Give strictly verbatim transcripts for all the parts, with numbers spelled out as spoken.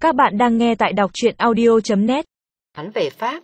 Các bạn đang nghe tại đọc truyện audio chấm net. Hắn về Pháp.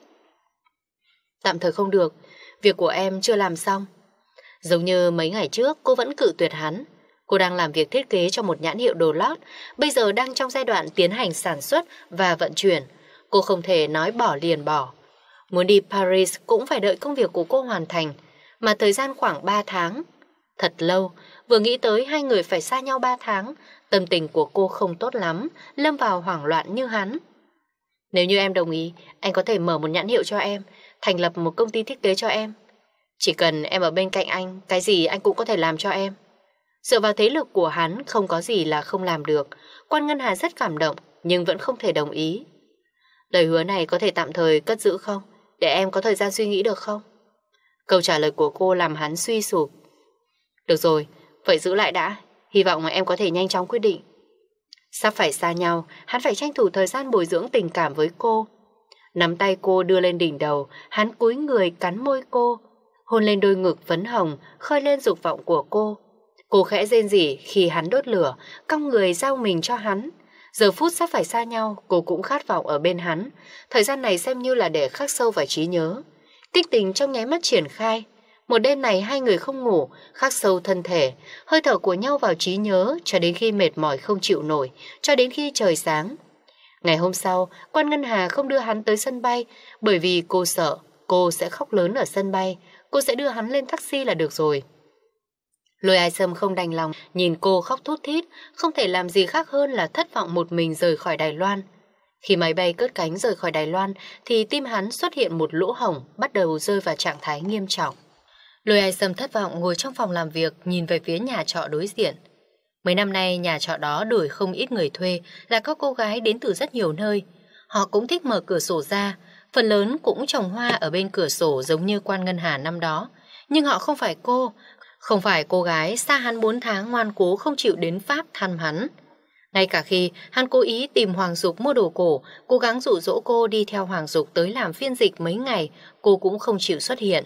Tạm thời không được, việc của em chưa làm xong. Giống như mấy ngày trước cô vẫn cự tuyệt hắn. Cô đang làm việc thiết kế cho một nhãn hiệu đồ lót, bây giờ đang trong giai đoạn tiến hành sản xuất và vận chuyển. Cô không thể nói bỏ liền bỏ. Muốn đi Paris cũng phải đợi công việc của cô hoàn thành, mà thời gian khoảng ba tháng. Thật lâu, vừa nghĩ tới hai người phải xa nhau ba tháng, tâm tình của cô không tốt lắm, lâm vào hoảng loạn như hắn. Nếu như em đồng ý, anh có thể mở một nhãn hiệu cho em, thành lập một công ty thiết kế cho em. Chỉ cần em ở bên cạnh anh, cái gì anh cũng có thể làm cho em. Dựa vào thế lực của hắn, không có gì là không làm được. Quan Ngân Hà rất cảm động, nhưng vẫn không thể đồng ý. Lời hứa này có thể tạm thời cất giữ không? Để em có thời gian suy nghĩ được không? Câu trả lời của cô làm hắn suy sụp. Được rồi, vậy giữ lại đã. Hy vọng em có thể nhanh chóng quyết định. Sắp phải xa nhau, hắn phải tranh thủ thời gian bồi dưỡng tình cảm với cô. Nắm tay cô đưa lên đỉnh đầu, hắn cúi người cắn môi cô, hôn lên đôi ngực phấn hồng, khơi lên dục vọng của cô. Cô khẽ rên rỉ khi hắn đốt lửa, cong người giao mình cho hắn. Giờ phút sắp phải xa nhau, cô cũng khát vọng ở bên hắn. Thời gian này xem như là để khắc sâu vào trí nhớ. Kích tình trong nháy mắt triển khai. Một đêm này hai người không ngủ, khắc sâu thân thể, hơi thở của nhau vào trí nhớ cho đến khi mệt mỏi không chịu nổi, cho đến khi trời sáng. Ngày hôm sau, Quan Ngân Hà không đưa hắn tới sân bay, bởi vì cô sợ cô sẽ khóc lớn ở sân bay, cô sẽ đưa hắn lên taxi là được rồi. Lôi Ai Sâm không đành lòng, nhìn cô khóc thút thít, không thể làm gì khác hơn là thất vọng một mình rời khỏi Đài Loan. Khi máy bay cất cánh rời khỏi Đài Loan, thì tim hắn xuất hiện một lỗ hổng, bắt đầu rơi vào trạng thái nghiêm trọng. Lôi Ai Sâm thất vọng ngồi trong phòng làm việc, nhìn về phía nhà trọ đối diện. Mấy năm nay nhà trọ đó đổi không ít người thuê, là các cô gái đến từ rất nhiều nơi. Họ cũng thích mở cửa sổ ra, phần lớn cũng trồng hoa ở bên cửa sổ giống như Quan Ngân Hà năm đó. Nhưng họ không phải cô, không phải cô gái xa hắn bốn tháng ngoan cố không chịu đến Pháp thăm hắn. Ngay cả khi hắn cố ý tìm Hoàng Dục mua đồ cổ, cố gắng dụ dỗ cô đi theo Hoàng Dục tới làm phiên dịch mấy ngày, cô cũng không chịu xuất hiện.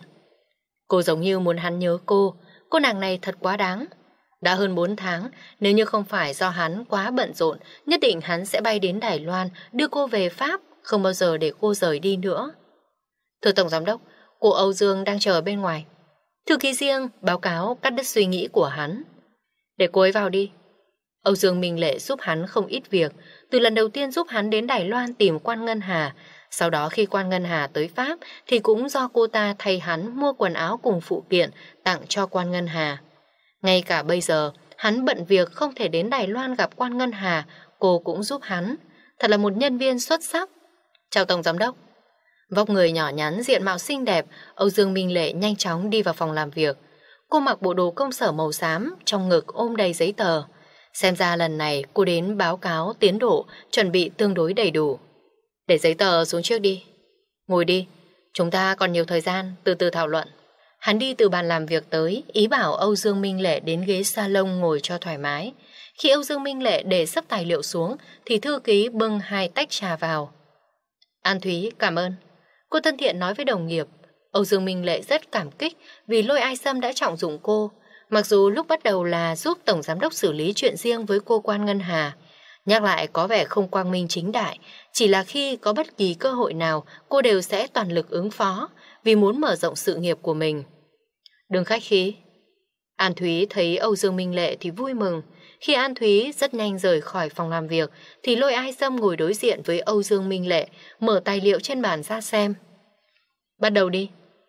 Cô giống như muốn hắn nhớ cô, cô nàng này thật quá đáng. Đã hơn bốn tháng, nếu như không phải do hắn quá bận rộn, nhất định hắn sẽ bay đến Đài Loan, đưa cô về Pháp, không bao giờ để cô rời đi nữa. Thưa Tổng Giám đốc, cô Âu Dương đang chờ bên ngoài. Thư ký riêng báo cáo cắt đứt suy nghĩ của hắn. Để cô ấy vào đi. Âu Dương Minh Lệ giúp hắn không ít việc, từ lần đầu tiên giúp hắn đến Đài Loan tìm Quan Ngân Hà. Sau đó khi Quan Ngân Hà tới Pháp thì cũng do cô ta thay hắn mua quần áo cùng phụ kiện tặng cho Quan Ngân Hà. Ngay cả bây giờ, hắn bận việc không thể đến Đài Loan gặp Quan Ngân Hà, cô cũng giúp hắn. Thật là một nhân viên xuất sắc. Chào Tổng Giám đốc. Vóc người nhỏ nhắn, diện mạo xinh đẹp, Âu Dương Minh Lệ nhanh chóng đi vào phòng làm việc. Cô mặc bộ đồ công sở màu xám, trong ngực ôm đầy giấy tờ. Xem ra lần này cô đến báo cáo tiến độ, chuẩn bị tương đối đầy đủ. Để giấy tờ xuống trước đi. Ngồi đi, chúng ta còn nhiều thời gian, từ từ thảo luận. Hắn đi từ bàn làm việc tới, ý bảo Âu Dương Minh Lệ đến ghế salon ngồi cho thoải mái. Khi Âu Dương Minh Lệ để sắp tài liệu xuống, thì thư ký bưng hai tách trà vào. An Thúy, cảm ơn. Cô thân thiện nói với đồng nghiệp. Âu Dương Minh Lệ rất cảm kích vì Lôi Ai Sâm đã trọng dụng cô. Mặc dù lúc bắt đầu là giúp Tổng Giám đốc xử lý chuyện riêng với cô Quan Ngân Hà, nhắc lại có vẻ không quang minh chính đại, chỉ là khi có bất kỳ cơ hội nào cô đều sẽ toàn lực ứng phó vì muốn mở rộng sự nghiệp của mình. Đừng khách khí. An Thúy thấy Âu Dương Minh Lệ thì vui mừng. Khi An Thúy rất nhanh rời khỏi phòng làm việc thì Lôi Ai Sâm ngồi đối diện với Âu Dương Minh Lệ, mở tài liệu trên bàn ra xem. Bắt đầu đi.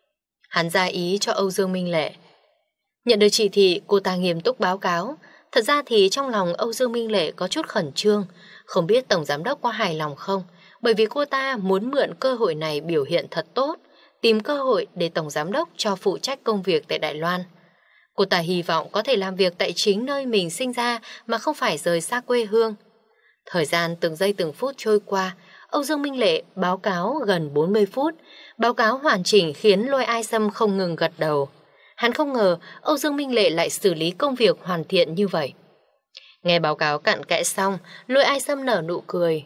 Hắn ra ý cho Âu Dương Minh Lệ. Nhận được chỉ thị, cô ta nghiêm túc báo cáo. Thật ra thì trong lòng Âu Dương Minh Lệ có chút khẩn trương, không biết Tổng Giám đốc có hài lòng không, bởi vì cô ta muốn mượn cơ hội này biểu hiện thật tốt, tìm cơ hội để Tổng Giám đốc cho phụ trách công việc tại Đài Loan. Cô ta hy vọng có thể làm việc tại chính nơi mình sinh ra mà không phải rời xa quê hương. Thời gian từng giây từng phút trôi qua, Âu Dương Minh Lệ báo cáo gần bốn mươi phút, báo cáo hoàn chỉnh khiến Lôi Ai Sâm không ngừng gật đầu. Hắn không ngờ Âu Dương Minh Lệ lại xử lý công việc hoàn thiện như vậy. Nghe báo cáo cặn kẽ xong, Lôi Ai Sâm nở nụ cười.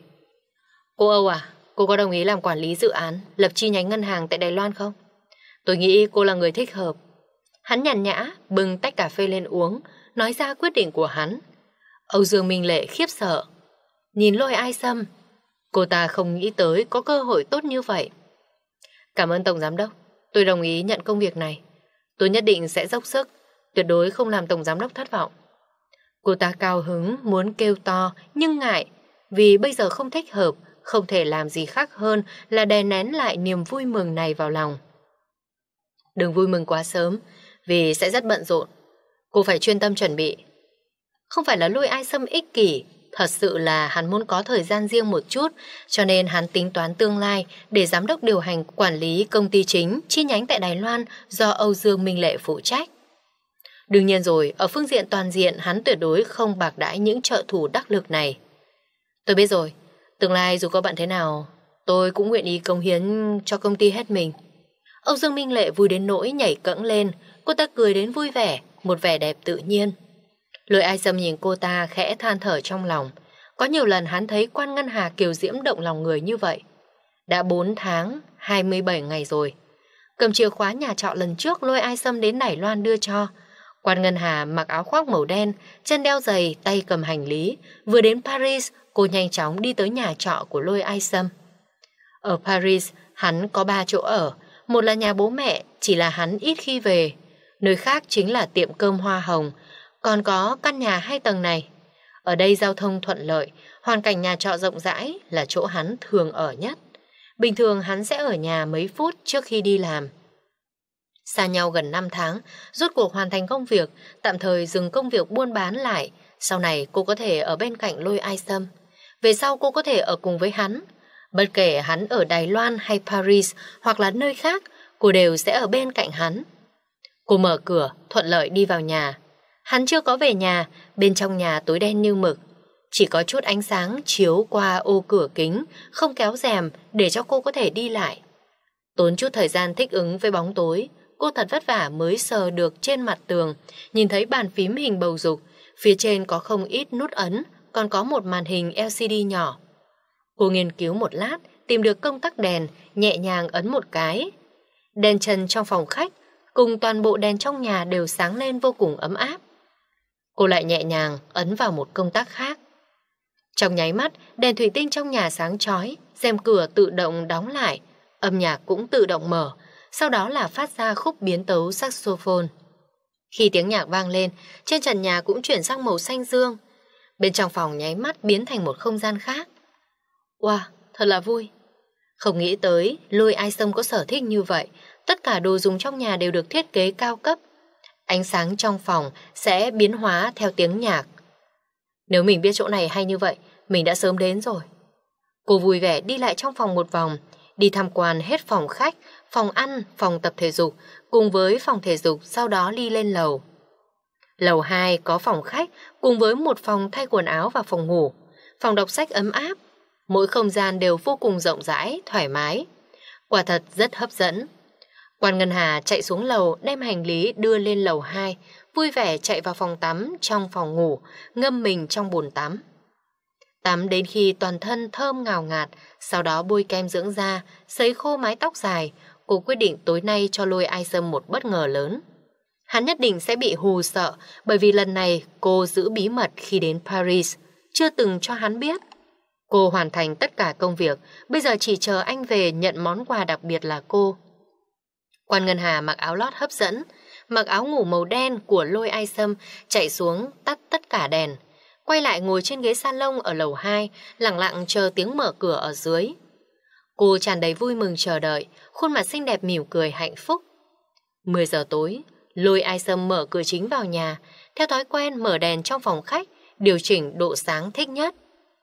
Cô Âu à, cô có đồng ý làm quản lý dự án, lập chi nhánh ngân hàng tại Đài Loan không? Tôi nghĩ cô là người thích hợp. Hắn nhàn nhã, bưng tách cà phê lên uống, nói ra quyết định của hắn. Âu Dương Minh Lệ khiếp sợ. Nhìn Lôi Ai Sâm, Cô ta không nghĩ tới có cơ hội tốt như vậy. Cảm ơn Tổng Giám Đốc, tôi đồng ý nhận công việc này. Tôi nhất định sẽ dốc sức, tuyệt đối không làm Tổng Giám Đốc thất vọng. Cô ta cao hứng muốn kêu to nhưng ngại, vì bây giờ không thích hợp, không thể làm gì khác hơn là đè nén lại niềm vui mừng này vào lòng. Đừng vui mừng quá sớm, vì sẽ rất bận rộn. Cô phải chuyên tâm chuẩn bị. Không phải là Lôi Ai Sâm ích kỷ, thật sự là hắn muốn có thời gian riêng một chút, cho nên hắn tính toán tương lai để giám đốc điều hành quản lý công ty chính chi nhánh tại Đài Loan do Âu Dương Minh Lệ phụ trách. Đương nhiên rồi, ở phương diện toàn diện hắn tuyệt đối không bạc đãi những trợ thủ đắc lực này. Tôi biết rồi, tương lai dù có bận thế nào, tôi cũng nguyện ý cống hiến cho công ty hết mình. Âu Dương Minh Lệ vui đến nỗi nhảy cẫng lên, cô ta cười đến vui vẻ, một vẻ đẹp tự nhiên. Lôi Ai Sâm nhìn cô ta khẽ than thở trong lòng. Có nhiều lần hắn thấy Quan Ngân Hà kiều diễm động lòng người như vậy. Đã bốn tháng, hai mươi bảy ngày rồi. Cầm chìa khóa nhà trọ lần trước Lôi Ai Sâm đến Đài Loan đưa cho. Quan Ngân Hà mặc áo khoác màu đen, chân đeo giày, tay cầm hành lý. Vừa đến Paris, cô nhanh chóng đi tới nhà trọ của Lôi Ai Sâm. Ở Paris, hắn có ba chỗ ở. Một là nhà bố mẹ, chỉ là hắn ít khi về. Nơi khác chính là tiệm cơm Hoa Hồng, còn có căn nhà hai tầng này. Ở đây giao thông thuận lợi, hoàn cảnh nhà trọ rộng rãi là chỗ hắn thường ở nhất. Bình thường hắn sẽ ở nhà mấy phút trước khi đi làm. Xa nhau gần năm tháng, rốt cuộc hoàn thành công việc, tạm thời dừng công việc buôn bán lại. Sau này cô có thể ở bên cạnh Lôi Ai Sâm. Về sau cô có thể ở cùng với hắn. Bất kể hắn ở Đài Loan hay Paris hoặc là nơi khác, cô đều sẽ ở bên cạnh hắn. Cô mở cửa, thuận lợi đi vào nhà. Hắn chưa có về nhà, bên trong nhà tối đen như mực. Chỉ có chút ánh sáng chiếu qua ô cửa kính, không kéo rèm để cho cô có thể đi lại. Tốn chút thời gian thích ứng với bóng tối, cô thật vất vả mới sờ được trên mặt tường, nhìn thấy bàn phím hình bầu dục, phía trên có không ít nút ấn, còn có một màn hình lờ xê đê nhỏ. Cô nghiên cứu một lát, tìm được công tắc đèn, nhẹ nhàng ấn một cái. Đèn trần trong phòng khách, cùng toàn bộ đèn trong nhà đều sáng lên vô cùng ấm áp. Cô lại nhẹ nhàng ấn vào một công tắc khác. Trong nháy mắt, đèn thủy tinh trong nhà sáng chói, rèm cửa tự động đóng lại, âm nhạc cũng tự động mở, sau đó là phát ra khúc biến tấu saxophone. Khi tiếng nhạc vang lên, trên trần nhà cũng chuyển sang màu xanh dương. Bên trong phòng nháy mắt biến thành một không gian khác. Wow, thật là vui. Không nghĩ tới Lôi Ai Sâm có sở thích như vậy. Tất cả đồ dùng trong nhà đều được thiết kế cao cấp. Ánh sáng trong phòng sẽ biến hóa theo tiếng nhạc. Nếu mình biết chỗ này hay như vậy, mình đã sớm đến rồi. Cô vui vẻ đi lại trong phòng một vòng, đi tham quan hết phòng khách, phòng ăn, phòng tập thể dục, cùng với phòng thể dục, sau đó đi lên lầu. Lầu hai có phòng khách, cùng với một phòng thay quần áo và phòng ngủ, phòng đọc sách ấm áp. Mỗi không gian đều vô cùng rộng rãi, thoải mái. Quả thật rất hấp dẫn. Quan Ngân Hà chạy xuống lầu đem hành lý đưa lên lầu hai, vui vẻ chạy vào phòng tắm trong phòng ngủ, ngâm mình trong bồn tắm. Tắm đến khi toàn thân thơm ngào ngạt, sau đó bôi kem dưỡng da, sấy khô mái tóc dài, cô quyết định tối nay cho Lôi Ai Sâm một bất ngờ lớn. Hắn nhất định sẽ bị hù sợ, bởi vì lần này cô giữ bí mật khi đến Paris, chưa từng cho hắn biết. Cô hoàn thành tất cả công việc, bây giờ chỉ chờ anh về nhận món quà đặc biệt là cô. Quan Ngân Hà mặc áo lót hấp dẫn, mặc áo ngủ màu đen của Lôi Ai Sâm, chạy xuống tắt tất cả đèn. Quay lại ngồi trên ghế salon ở lầu hai, lặng lặng chờ tiếng mở cửa ở dưới. Cô tràn đầy vui mừng chờ đợi, khuôn mặt xinh đẹp mỉm cười hạnh phúc. mười giờ tối, Lôi Ai Sâm mở cửa chính vào nhà, theo thói quen mở đèn trong phòng khách, điều chỉnh độ sáng thích nhất.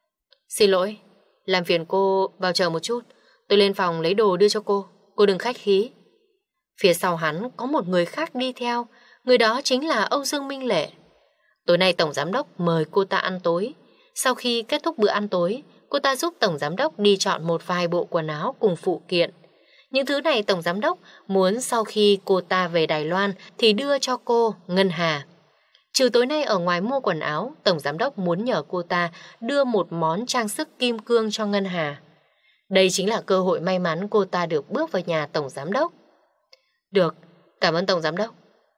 Xin lỗi, làm phiền cô vào chờ một chút, tôi lên phòng lấy đồ đưa cho cô, cô đừng khách khí. Phía sau hắn có một người khác đi theo, người đó chính là Âu Dương Minh Lệ. Tối nay Tổng Giám Đốc mời cô ta ăn tối. Sau khi kết thúc bữa ăn tối, cô ta giúp Tổng Giám Đốc đi chọn một vài bộ quần áo cùng phụ kiện. Những thứ này Tổng Giám Đốc muốn sau khi cô ta về Đài Loan thì đưa cho cô, Ngân Hà. Trừ tối nay ở ngoài mua quần áo, Tổng Giám Đốc muốn nhờ cô ta đưa một món trang sức kim cương cho Ngân Hà. Đây chính là cơ hội may mắn cô ta được bước vào nhà Tổng Giám Đốc. Được, cảm ơn Tổng Giám Đốc.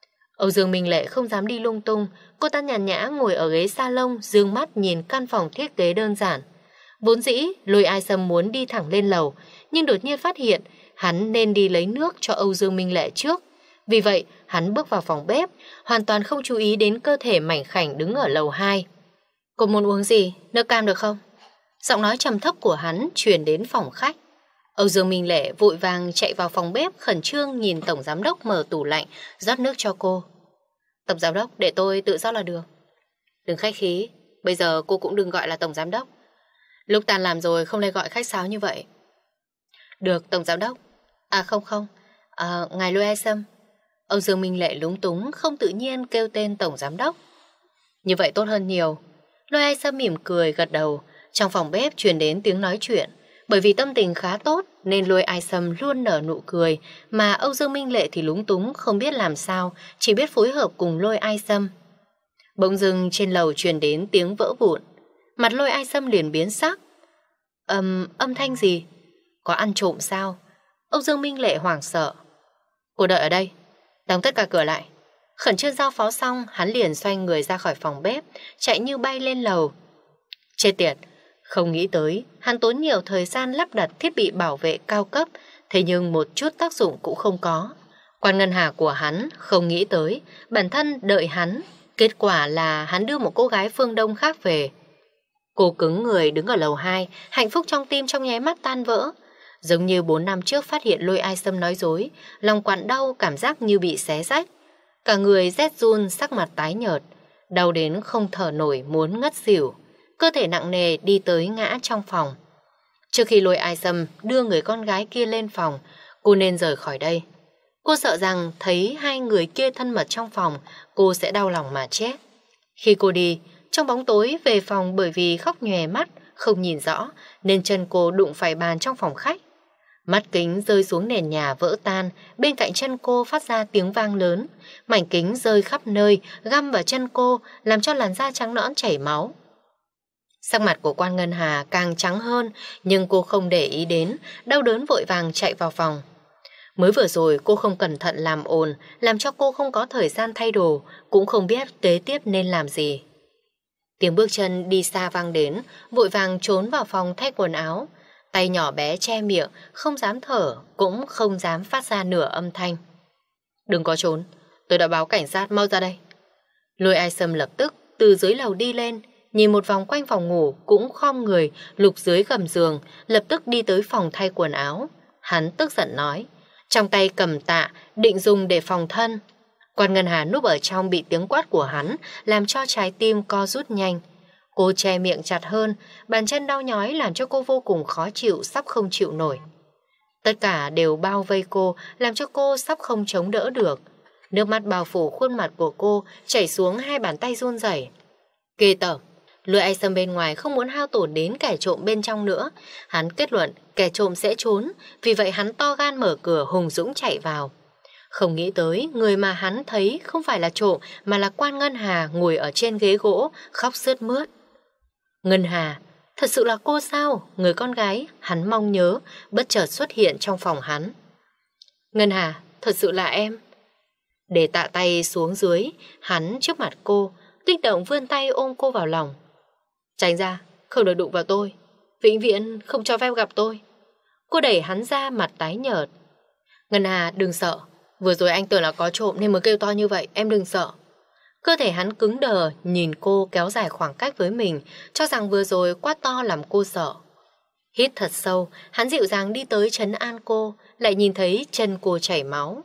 Âu Dương Minh Lệ không dám đi lung tung, cô ta nhàn nhã ngồi ở ghế salon, dương mắt nhìn căn phòng thiết kế đơn giản. Vốn dĩ, Lôi Ai Sâm muốn đi thẳng lên lầu, nhưng đột nhiên phát hiện hắn nên đi lấy nước cho Âu Dương Minh Lệ trước. Vì vậy, hắn bước vào phòng bếp, hoàn toàn không chú ý đến cơ thể mảnh khảnh đứng ở lầu hai. Cô muốn uống gì? Nước cam được không? Giọng nói trầm thấp của hắn truyền đến phòng khách. Âu Dương Minh Lệ vội vàng chạy vào phòng bếp, khẩn trương nhìn tổng giám đốc mở tủ lạnh, rót nước cho cô. Tổng giám đốc, để tôi tự rót là được. Đừng khách khí, bây giờ cô cũng đừng gọi là tổng giám đốc. Lúc tan làm rồi không nên gọi khách sáo như vậy. Được, tổng giám đốc. À không không, à, ngài Lôi Ai Sâm. Âu Dương Minh Lệ lúng túng, không tự nhiên kêu tên tổng giám đốc. Như vậy tốt hơn nhiều. Lôi Ai Sâm mỉm cười gật đầu. Trong phòng bếp truyền đến tiếng nói chuyện. Bởi vì tâm tình khá tốt nên Lôi Ai Sâm luôn nở nụ cười, mà Âu Dương Minh Lệ thì lúng túng không biết làm sao, chỉ biết phối hợp cùng Lôi Ai Sâm. Bỗng dưng trên lầu truyền đến tiếng vỡ vụn. Mặt Lôi Ai Sâm liền biến sắc. Âm, âm thanh gì? Có ăn trộm sao? Âu Dương Minh Lệ hoảng sợ. Cô đợi ở đây, đóng tất cả cửa lại. Khẩn trương giao phó xong, hắn liền xoay người ra khỏi phòng bếp, chạy như bay lên lầu. Chết tiệt, không nghĩ tới, hắn tốn nhiều thời gian lắp đặt thiết bị bảo vệ cao cấp, thế nhưng một chút tác dụng cũng không có. Quan ngân hà của hắn không nghĩ tới, bản thân đợi hắn, kết quả là hắn đưa một cô gái phương Đông khác về. Cô cứng người đứng ở lầu hai, hạnh phúc trong tim trong nháy mắt tan vỡ. Giống như bốn năm trước phát hiện Lôi Ai Sâm nói dối, lòng quặn đau, cảm giác như bị xé rách. Cả người rét run, sắc mặt tái nhợt, đau đến không thở nổi, muốn ngất xỉu. Cơ thể nặng nề đi tới ngã trong phòng. Trước khi Lôi Ai Sâm đưa người con gái kia lên phòng, cô nên rời khỏi đây. Cô sợ rằng thấy hai người kia thân mật trong phòng, cô sẽ đau lòng mà chết. Khi cô đi, trong bóng tối về phòng bởi vì khóc nhòe mắt, không nhìn rõ, nên chân cô đụng phải bàn trong phòng khách. Mắt kính rơi xuống nền nhà vỡ tan, bên cạnh chân cô phát ra tiếng vang lớn. Mảnh kính rơi khắp nơi, găm vào chân cô, làm cho làn da trắng nõn chảy máu. Sắc mặt của Quan Ngân Hà càng trắng hơn, nhưng cô không để ý đến, đau đớn vội vàng chạy vào phòng. Mới vừa rồi cô không cẩn thận làm ồn, làm cho cô không có thời gian thay đồ, cũng không biết kế tiếp nên làm gì. Tiếng bước chân đi xa vang đến, vội vàng trốn vào phòng thay quần áo. Tay nhỏ bé che miệng, không dám thở, cũng không dám phát ra nửa âm thanh. Đừng có trốn, tôi đã báo cảnh sát, mau ra đây. Lôi Ai Sâm lập tức từ dưới lầu đi lên, nhìn một vòng quanh phòng ngủ, cũng khom người, lục dưới gầm giường, lập tức đi tới phòng thay quần áo. Hắn tức giận nói, trong tay cầm tạ, định dùng để phòng thân. Quan Ngân Hà núp ở trong bị tiếng quát của hắn, làm cho trái tim co rút nhanh. Cô che miệng chặt hơn, bàn chân đau nhói làm cho cô vô cùng khó chịu, sắp không chịu nổi. Tất cả đều bao vây cô, làm cho cô sắp không chống đỡ được. Nước mắt bao phủ khuôn mặt của cô, chảy xuống hai bàn tay run rẩy. Ghê tởm. Lôi Ai Sâm bên ngoài không muốn hao tổn đến kẻ trộm bên trong nữa. Hắn kết luận kẻ trộm sẽ trốn, vì vậy hắn to gan mở cửa hùng dũng chạy vào. Không nghĩ tới người mà hắn thấy không phải là trộm mà là Quan Ngân Hà ngồi ở trên ghế gỗ khóc sướt mướt. Ngân Hà, thật sự là cô sao? Người con gái hắn mong nhớ bất chợt xuất hiện trong phòng hắn. Ngân Hà, thật sự là em. Để tạ tay xuống dưới, hắn trước mặt cô, kích động vươn tay ôm cô vào lòng. Tránh ra, không được đụng vào tôi, vĩnh viễn không cho phép gặp tôi. Cô đẩy hắn ra, mặt tái nhợt. Ngân Hà, đừng sợ, vừa rồi anh tưởng là có trộm nên mới kêu to như vậy, em đừng sợ. Cơ thể hắn cứng đờ, nhìn cô kéo dài khoảng cách với mình, cho rằng vừa rồi quát to làm cô sợ. Hít thật sâu, hắn dịu dàng đi tới trấn an cô, lại nhìn thấy chân cô chảy máu.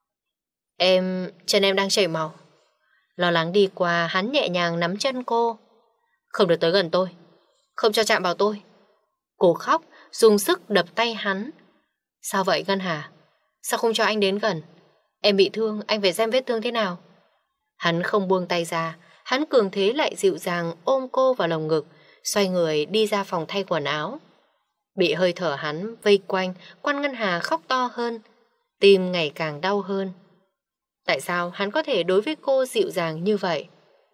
Em, chân em đang chảy máu. Lo lắng đi qua, hắn nhẹ nhàng nắm chân cô. Không được tới gần tôi, không cho chạm vào tôi. Cô khóc, dùng sức đập tay hắn. Sao vậy Ngân Hà? Sao không cho anh đến gần? Em bị thương, anh phải xem vết thương thế nào. Hắn không buông tay ra, hắn cường thế lại dịu dàng ôm cô vào lồng ngực, xoay người đi ra phòng thay quần áo. Bị hơi thở hắn vây quanh, Quan Ngân Hà khóc to hơn, tim ngày càng đau hơn. Tại sao hắn có thể đối với cô dịu dàng như vậy?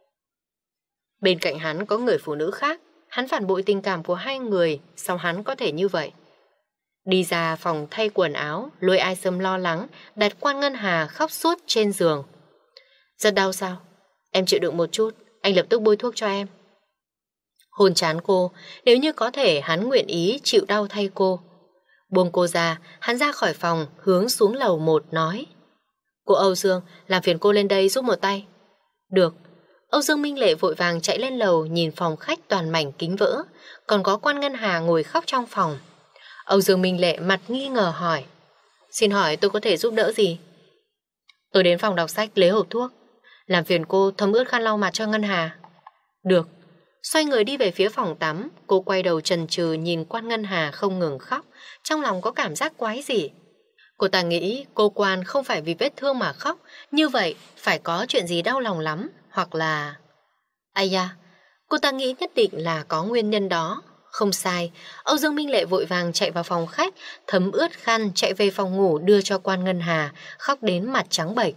Bên cạnh hắn có người phụ nữ khác, hắn phản bội tình cảm của hai người, sao hắn có thể như vậy? Đi ra phòng thay quần áo, Lôi Ai Sâm lo lắng, đặt Quan Ngân Hà khóc suốt trên giường. Rất đau sao? Em chịu đựng một chút, anh lập tức bôi thuốc cho em. Hôn trán cô, nếu như có thể hắn nguyện ý chịu đau thay cô. Buông cô ra, hắn ra khỏi phòng, hướng xuống lầu một nói. Cô Âu Dương, làm phiền cô lên đây giúp một tay. Được. Âu Dương Minh Lệ vội vàng chạy lên lầu nhìn phòng khách toàn mảnh kính vỡ, còn có Quan Ngân Hà ngồi khóc trong phòng. Âu Dương Minh Lệ mặt nghi ngờ hỏi. Xin hỏi tôi có thể giúp đỡ gì? Tôi đến phòng đọc sách lấy hộp thuốc. Làm phiền cô thấm ướt khăn lau mặt cho Ngân Hà. Được. Xoay người đi về phía phòng tắm, cô quay đầu chần chừ nhìn Quan Ngân Hà không ngừng khóc, trong lòng có cảm giác quái dị. Cô ta nghĩ cô Quan không phải vì vết thương mà khóc, như vậy phải có chuyện gì đau lòng lắm, hoặc là... Ây da, cô ta nghĩ nhất định là có nguyên nhân đó. Không sai, Âu Dương Minh Lệ vội vàng chạy vào phòng khách, thấm ướt khăn chạy về phòng ngủ đưa cho Quan Ngân Hà, khóc đến mặt trắng bệch.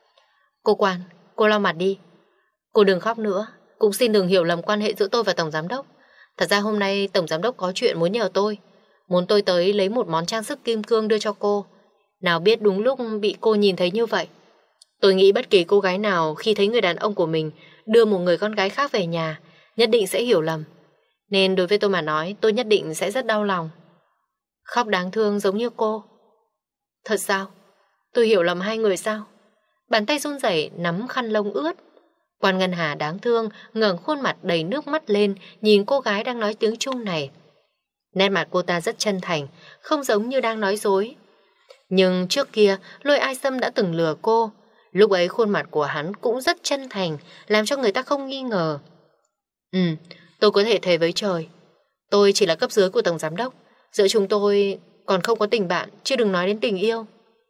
Cô Quan, cô lau mặt đi. Cô đừng khóc nữa, cũng xin đừng hiểu lầm quan hệ giữa tôi và Tổng Giám Đốc. Thật ra hôm nay Tổng Giám Đốc có chuyện muốn nhờ tôi, muốn tôi tới lấy một món trang sức kim cương đưa cho cô. Nào biết đúng lúc bị cô nhìn thấy như vậy. Tôi nghĩ bất kỳ cô gái nào khi thấy người đàn ông của mình đưa một người con gái khác về nhà, nhất định sẽ hiểu lầm. Nên đối với tôi mà nói, tôi nhất định sẽ rất đau lòng. Khóc đáng thương giống như cô. Thật sao? Tôi hiểu lầm hai người sao? Bàn tay run rẩy nắm khăn lông ướt. Quan Ngân Hà đáng thương ngẩng khuôn mặt đầy nước mắt lên nhìn cô gái đang nói tiếng Trung này. Nét mặt cô ta rất chân thành, không giống như đang nói dối. Nhưng trước kia Lôi Ai Sâm đã từng lừa cô. Lúc ấy khuôn mặt của hắn cũng rất chân thành, làm cho người ta không nghi ngờ. Ừ, tôi có thể thề với trời, tôi chỉ là cấp dưới của Tổng Giám Đốc. Giữa chúng tôi còn không có tình bạn, chứ đừng nói đến tình yêu.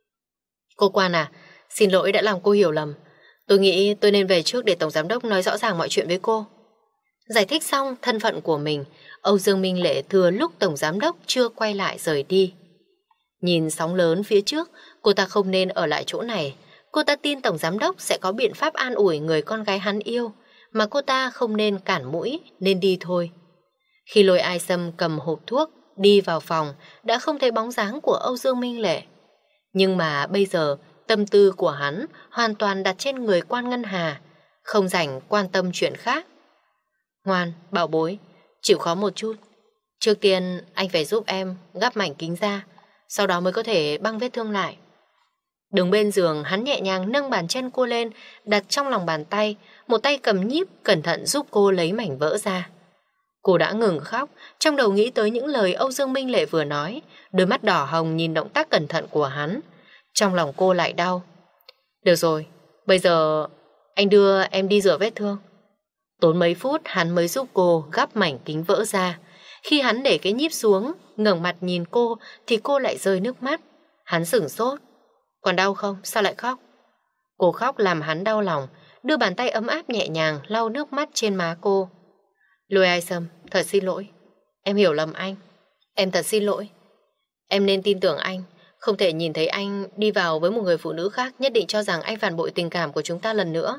Cô Quan à, xin lỗi đã làm cô hiểu lầm. Tôi nghĩ tôi nên về trước để Tổng Giám Đốc nói rõ ràng mọi chuyện với cô. Giải thích xong thân phận của mình, Âu Dương Minh Lệ thừa lúc Tổng Giám Đốc chưa quay lại rời đi. Nhìn sóng lớn phía trước, cô ta không nên ở lại chỗ này. Cô ta tin Tổng Giám Đốc sẽ có biện pháp an ủi người con gái hắn yêu, mà cô ta không nên cản mũi, nên đi thôi. Khi Lôi Ai Sâm cầm hộp thuốc, đi vào phòng, đã không thấy bóng dáng của Âu Dương Minh Lệ. Nhưng mà bây giờ, tâm tư của hắn hoàn toàn đặt trên người Quan Ngân Hà, không rảnh quan tâm chuyện khác. Ngoan, bảo bối, chịu khó một chút. Trước tiên, anh phải giúp em gắp mảnh kính ra, sau đó mới có thể băng vết thương lại. Đứng bên giường, hắn nhẹ nhàng nâng bàn chân cô lên, đặt trong lòng bàn tay, một tay cầm nhíp, cẩn thận giúp cô lấy mảnh vỡ ra. Cô đã ngừng khóc, trong đầu nghĩ tới những lời Âu Dương Minh Lệ vừa nói, đôi mắt đỏ hồng nhìn động tác cẩn thận của hắn. Trong lòng cô lại đau. Được rồi, bây giờ anh đưa em đi rửa vết thương. Tốn mấy phút hắn mới giúp cô gắp mảnh kính vỡ ra. Khi hắn để cái nhíp xuống, ngẩng mặt nhìn cô thì cô lại rơi nước mắt. Hắn sửng sốt. Còn đau không? Sao lại khóc? Cô khóc làm hắn đau lòng, đưa bàn tay ấm áp nhẹ nhàng lau nước mắt trên má cô. Lôi Ai Sâm, thật xin lỗi. Em hiểu lầm anh. Em thật xin lỗi. Em nên tin tưởng anh. Không thể nhìn thấy anh đi vào với một người phụ nữ khác, nhất định cho rằng anh phản bội tình cảm của chúng ta lần nữa.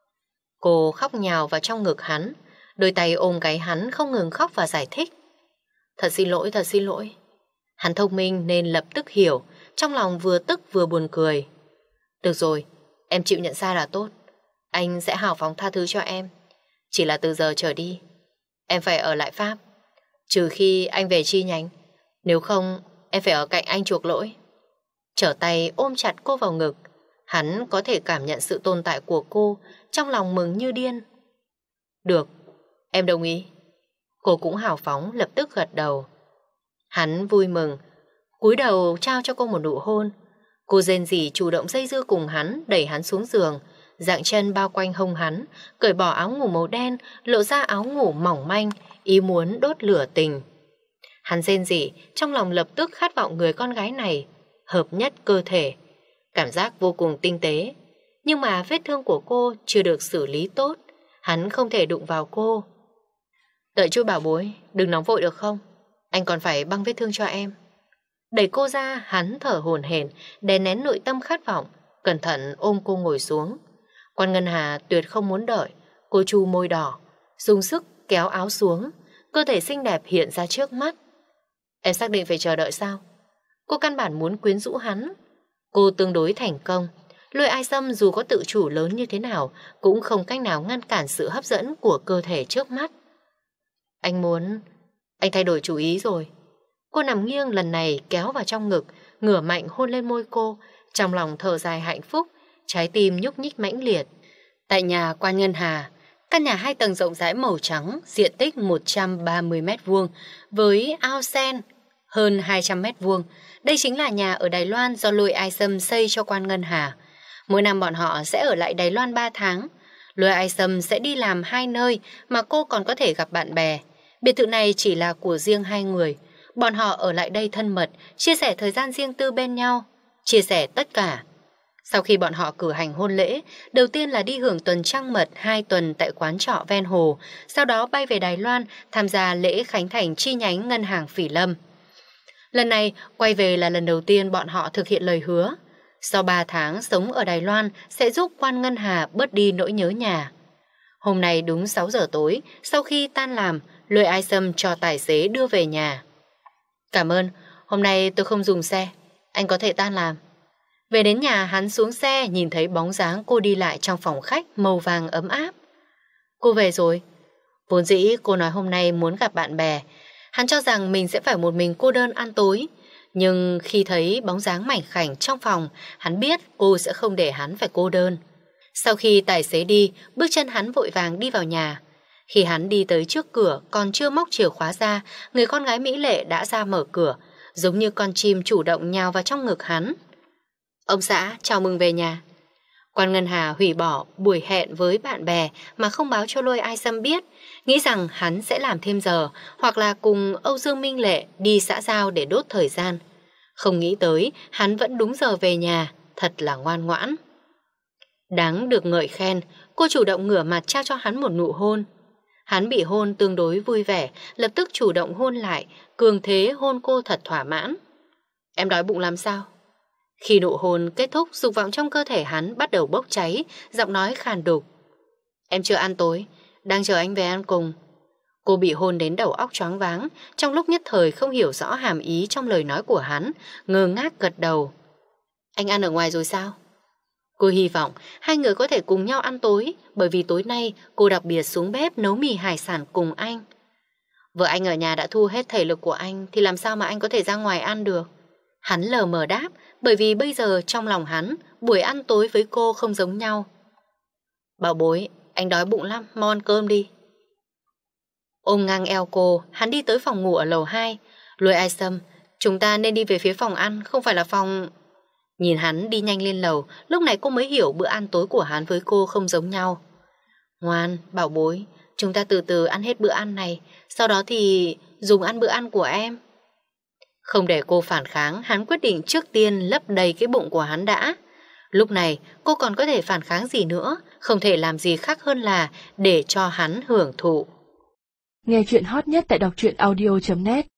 Cô khóc nhào vào trong ngực hắn, đôi tay ôm gáy hắn không ngừng khóc và giải thích. Thật xin lỗi, thật xin lỗi. Hắn thông minh nên lập tức hiểu, trong lòng vừa tức vừa buồn cười. Được rồi, em chịu nhận sai là tốt. Anh sẽ hào phóng tha thứ cho em. Chỉ là từ giờ trở đi, em phải ở lại Pháp, trừ khi anh về chi nhánh. Nếu không, em phải ở cạnh anh chuộc lỗi. Trở tay ôm chặt cô vào ngực. Hắn có thể cảm nhận sự tồn tại của cô, trong lòng mừng như điên. Được, em đồng ý. Cô cũng hào phóng lập tức gật đầu. Hắn vui mừng, cúi đầu trao cho cô một nụ hôn. Cô rên rỉ chủ động dây dưa cùng hắn, đẩy hắn xuống giường, dạng chân bao quanh hông hắn, cởi bỏ áo ngủ màu đen, lộ ra áo ngủ mỏng manh, ý muốn đốt lửa tình. Hắn rên rỉ, trong lòng lập tức khát vọng người con gái này, hợp nhất cơ thể. Cảm giác vô cùng tinh tế. Nhưng mà vết thương của cô chưa được xử lý tốt, hắn không thể đụng vào cô. Đợi chút bảo bối, đừng nóng vội được không? Anh còn phải băng vết thương cho em. Đẩy cô ra, hắn thở hổn hển, đè nén nội tâm khát vọng, cẩn thận ôm cô ngồi xuống. Quan Ngân Hà tuyệt không muốn đợi, cô chu môi đỏ, dùng sức kéo áo xuống, cơ thể xinh đẹp hiện ra trước mắt. Em xác định phải chờ đợi sao? Cô căn bản muốn quyến rũ hắn. Cô tương đối thành công. Lôi Ai Sâm dù có tự chủ lớn như thế nào cũng không cách nào ngăn cản sự hấp dẫn của cơ thể trước mắt. Anh muốn... Anh thay đổi chủ ý rồi. Cô nằm nghiêng lần này kéo vào trong ngực, ngửa mạnh hôn lên môi cô, trong lòng thở dài hạnh phúc, trái tim nhúc nhích mãnh liệt. Tại nhà Quan Ngân Hà, căn nhà hai tầng rộng rãi màu trắng, diện tích một trăm ba mươi mét vuông với ao sen hơn hai trăm mét vuông. Đây chính là nhà ở Đài Loan do Lôi Ai Sâm xây cho Quan Ngân Hà. Mỗi năm bọn họ sẽ ở lại Đài Loan ba tháng. Lôi Ai Sâm sẽ đi làm hai nơi mà cô còn có thể gặp bạn bè. Biệt thự này chỉ là của riêng hai người. Bọn họ ở lại đây thân mật, chia sẻ thời gian riêng tư bên nhau, chia sẻ tất cả. Sau khi bọn họ cử hành hôn lễ, đầu tiên là đi hưởng tuần trăng mật hai tuần tại quán trọ ven hồ, sau đó bay về Đài Loan tham gia lễ khánh thành chi nhánh ngân hàng Phỉ Lâm. Lần này, quay về là lần đầu tiên bọn họ thực hiện lời hứa. Sau ba tháng sống ở Đài Loan sẽ giúp Quan Ngân Hà bớt đi nỗi nhớ nhà. Hôm nay đúng sáu giờ tối, sau khi tan làm, Lôi Ai Sâm cho tài xế đưa về nhà. Cảm ơn, hôm nay tôi không dùng xe, anh có thể tan làm. Về đến nhà hắn xuống xe nhìn thấy bóng dáng cô đi lại trong phòng khách màu vàng ấm áp. Cô về rồi. Vốn dĩ cô nói hôm nay muốn gặp bạn bè. Hắn cho rằng mình sẽ phải một mình cô đơn ăn tối. Nhưng khi thấy bóng dáng mảnh khảnh trong phòng, hắn biết cô sẽ không để hắn phải cô đơn. Sau khi tài xế đi, bước chân hắn vội vàng đi vào nhà. Khi hắn đi tới trước cửa còn chưa móc chìa khóa ra, người con gái mỹ lệ đã ra mở cửa, giống như con chim chủ động nhào vào trong ngực hắn. Ông xã, chào mừng về nhà. Quan Ngân Hà hủy bỏ buổi hẹn với bạn bè mà không báo cho Lôi Ai Sâm biết, nghĩ rằng hắn sẽ làm thêm giờ hoặc là cùng Âu Dương Minh Lệ đi xã giao để đốt thời gian. Không nghĩ tới hắn vẫn đúng giờ về nhà, thật là ngoan ngoãn. Đáng được ngợi khen, cô chủ động ngửa mặt trao cho hắn một nụ hôn. Hắn bị hôn tương đối vui vẻ, lập tức chủ động hôn lại, cường thế hôn cô thật thỏa mãn. Em đói bụng làm sao? Khi nụ hôn kết thúc, dục vọng trong cơ thể hắn bắt đầu bốc cháy, giọng nói khàn đục. Em chưa ăn tối, đang chờ anh về ăn cùng. Cô bị hôn đến đầu óc choáng váng, trong lúc nhất thời không hiểu rõ hàm ý trong lời nói của hắn, ngơ ngác gật đầu. Anh ăn ở ngoài rồi sao? Cô hy vọng hai người có thể cùng nhau ăn tối, bởi vì tối nay cô đặc biệt xuống bếp nấu mì hải sản cùng anh. Vợ anh ở nhà đã thu hết thể lực của anh, thì làm sao mà anh có thể ra ngoài ăn được? Hắn lờ mờ đáp, bởi vì bây giờ trong lòng hắn, buổi ăn tối với cô không giống nhau. Bảo bối, anh đói bụng lắm, mau ăn cơm đi. Ôm ngang eo cô, hắn đi tới phòng ngủ ở lầu hai. Lôi Ai Sâm, chúng ta nên đi về phía phòng ăn, không phải là phòng... Nhìn hắn đi nhanh lên lầu, lúc này cô mới hiểu bữa ăn tối của hắn với cô không giống nhau. Ngoan, bảo bối, chúng ta từ từ ăn hết bữa ăn này, sau đó thì dùng ăn bữa ăn của em. Không để cô phản kháng, hắn quyết định trước tiên lấp đầy cái bụng của hắn đã. Lúc này cô còn có thể phản kháng gì nữa, không thể làm gì khác hơn là để cho hắn hưởng thụ. Nghe chuyện hot nhất tại đọc truyện audio chấm net.